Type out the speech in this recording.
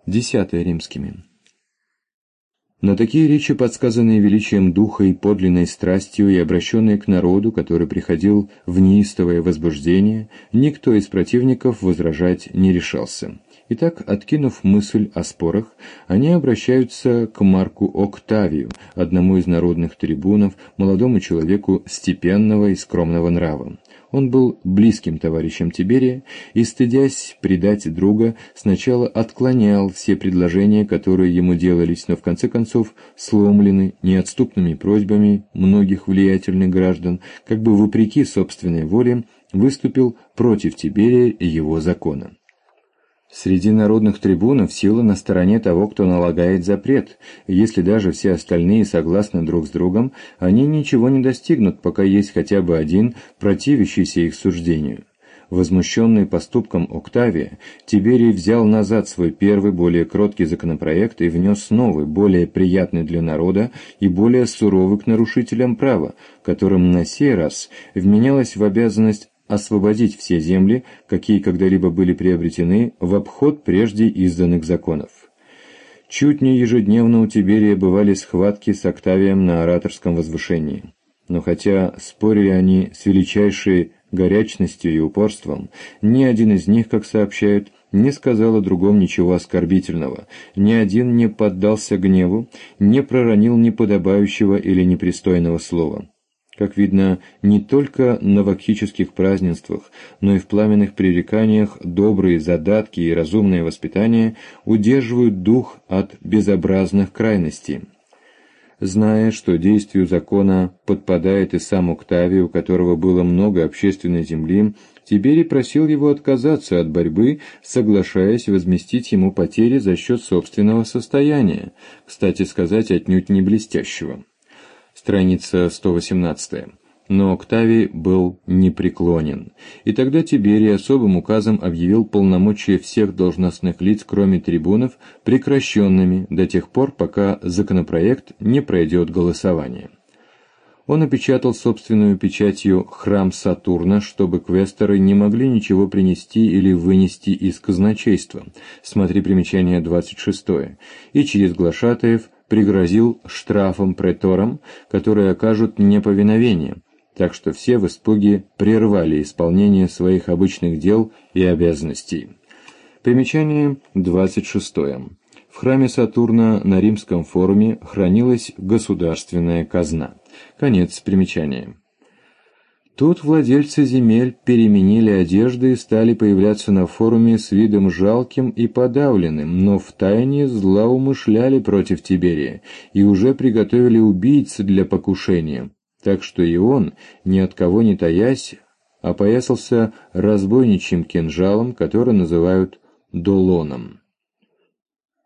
10 римскими. Но такие речи, подсказанные величием духа и подлинной страстью и обращенные к народу, который приходил в неистовое возбуждение, никто из противников возражать не решался. Итак, откинув мысль о спорах, они обращаются к Марку Октавию, одному из народных трибунов, молодому человеку степенного и скромного нрава. Он был близким товарищем Тиберия и, стыдясь предать друга, сначала отклонял все предложения, которые ему делались, но в конце концов, сломленный неотступными просьбами многих влиятельных граждан, как бы вопреки собственной воле, выступил против Тиберия и его закона. Среди народных трибунов сила на стороне того, кто налагает запрет, и если даже все остальные согласны друг с другом, они ничего не достигнут, пока есть хотя бы один, противящийся их суждению. Возмущенный поступком Октавия, Тиберий взял назад свой первый, более кроткий законопроект и внес новый, более приятный для народа и более суровый к нарушителям права, которым на сей раз вменялось в обязанность освободить все земли, какие когда-либо были приобретены, в обход прежде изданных законов. Чуть не ежедневно у Тиберия бывали схватки с Октавием на ораторском возвышении. Но хотя спорили они с величайшей горячностью и упорством, ни один из них, как сообщают, не сказал о другом ничего оскорбительного, ни один не поддался гневу, не проронил неподобающего или непристойного слова. Как видно, не только на вакхических празднествах, но и в пламенных пререканиях добрые задатки и разумное воспитание удерживают дух от безобразных крайностей. Зная, что действию закона подпадает и сам Октавий, у которого было много общественной земли, Тиберий просил его отказаться от борьбы, соглашаясь возместить ему потери за счет собственного состояния, кстати сказать, отнюдь не блестящего. Страница 118. Но Октавий был непреклонен, и тогда Тиберий особым указом объявил полномочия всех должностных лиц, кроме трибунов, прекращенными до тех пор, пока законопроект не пройдет голосование. Он опечатал собственную печатью храм Сатурна, чтобы квесторы не могли ничего принести или вынести из казначейства, смотри примечание 26, и через глашатаев пригрозил штрафом преторам, которые окажут неповиновение, так что все в испуге прервали исполнение своих обычных дел и обязанностей. Примечание 26. В храме Сатурна на Римском форуме хранилась государственная казна. Конец примечания. Тут владельцы земель переменили одежды и стали появляться на форуме с видом жалким и подавленным, но втайне злоумышляли против Тиберия и уже приготовили убийц для покушения, так что и он, ни от кого не таясь, опоясался разбойничьим кинжалом, который называют долоном.